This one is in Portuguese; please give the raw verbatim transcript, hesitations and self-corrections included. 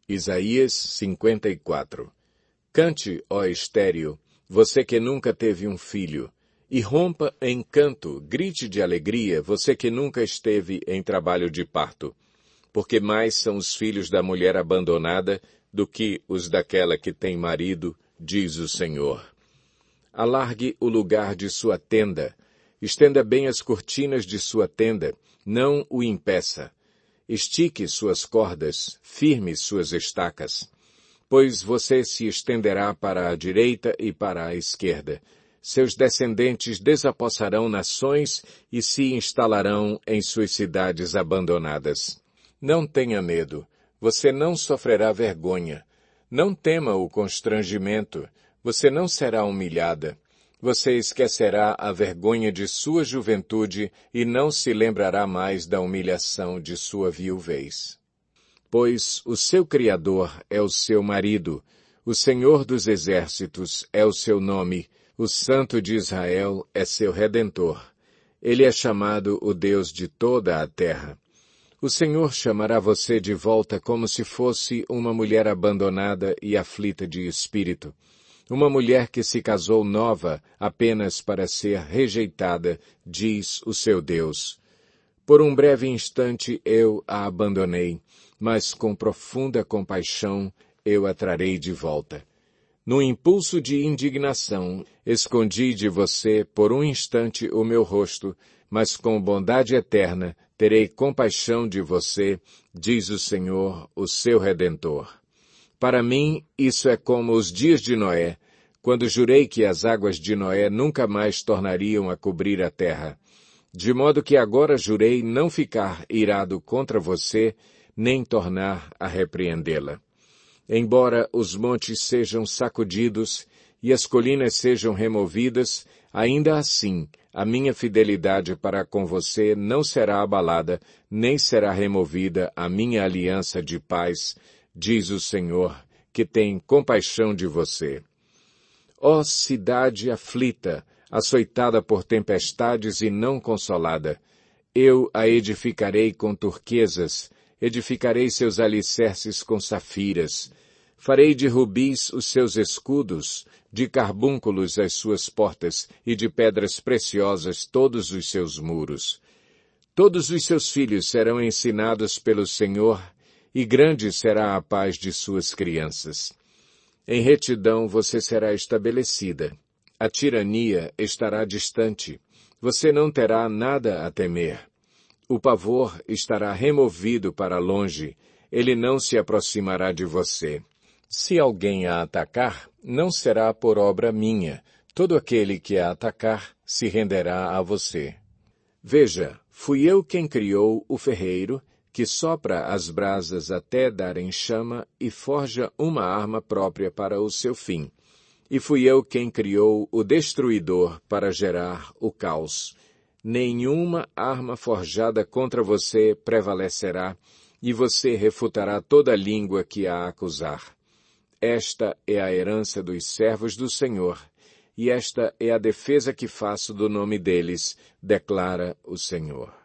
Isaías cinquenta e quatro. Cante, ó estéril, você que nunca teve um filho, e rompa em canto, grite de alegria, você que nunca esteve em trabalho de parto. Porque mais são os filhos da mulher abandonada do que os daquela que tem marido, diz o Senhor. Alargue o lugar de sua tenda, estenda bem as cortinas de sua tenda, não o impeça. Estique suas cordas, firme suas estacas, pois você se estenderá para a direita e para a esquerda. Seus descendentes desapossarão nações e se instalarão em suas cidades abandonadas. Não tenha medo, você não sofrerá vergonha. Não tema o constrangimento, você não será humilhada. Você esquecerá a vergonha de sua juventude e não se lembrará mais da humilhação de sua viuvez. Pois o seu Criador é o seu marido, o Senhor dos Exércitos é o seu nome, o Santo de Israel é seu Redentor. Ele é chamado o Deus de toda a terra. O Senhor chamará você de volta como se fosse uma mulher abandonada e aflita de espírito. Uma mulher que se casou nova apenas para ser rejeitada, diz o seu Deus. Por um breve instante eu a abandonei, mas com profunda compaixão eu a trarei de volta. No impulso de indignação, escondi de você por um instante o meu rosto, mas com bondade eterna terei compaixão de você, diz o Senhor, o seu Redentor. Para mim, isso é como os dias de Noé, quando jurei que as águas de Noé nunca mais tornariam a cobrir a terra. De modo que agora jurei não ficar irado contra você, nem tornar a repreendê-la. Embora os montes sejam sacudidos e as colinas sejam removidas, ainda assim a minha fidelidade para com você não será abalada, nem será removida a minha aliança de paz, diz o Senhor, que tem compaixão de você. Ó cidade aflita, açoitada por tempestades e não consolada, eu a edificarei com turquesas, edificarei seus alicerces com safiras, farei de rubis os seus escudos, de carbúnculos as suas portas e de pedras preciosas todos os seus muros. Todos os seus filhos serão ensinados pelo Senhor, e grande será a paz de suas crianças. Em retidão você será estabelecida. A tirania estará distante. Você não terá nada a temer. O pavor estará removido para longe. Ele não se aproximará de você. Se alguém a atacar, não será por obra minha. Todo aquele que a atacar se renderá a você. Veja, fui eu quem criou o ferreiro, que sopra as brasas até darem chama e forja uma arma própria para o seu fim. E fui eu quem criou o destruidor para gerar o caos. Nenhuma arma forjada contra você prevalecerá, e você refutará toda língua que a acusar. Esta é a herança dos servos do Senhor, e esta é a defesa que faço do nome deles, declara o Senhor.